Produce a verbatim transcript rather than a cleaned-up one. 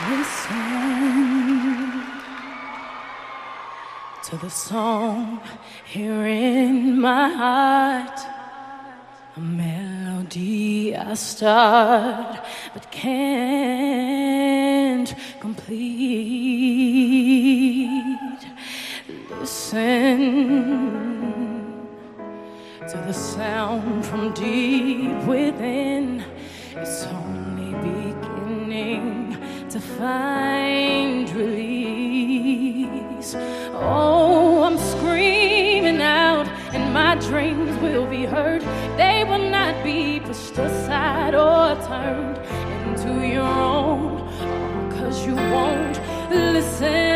Listen to the song here in my heart, a melody I start but can't complete. Listen to the sound from deep within. It's only beginning to find release. Oh, I'm screaming out, and my dreams will be heard. They will not be pushed aside or turned into your own, oh, 'cause you won't listen.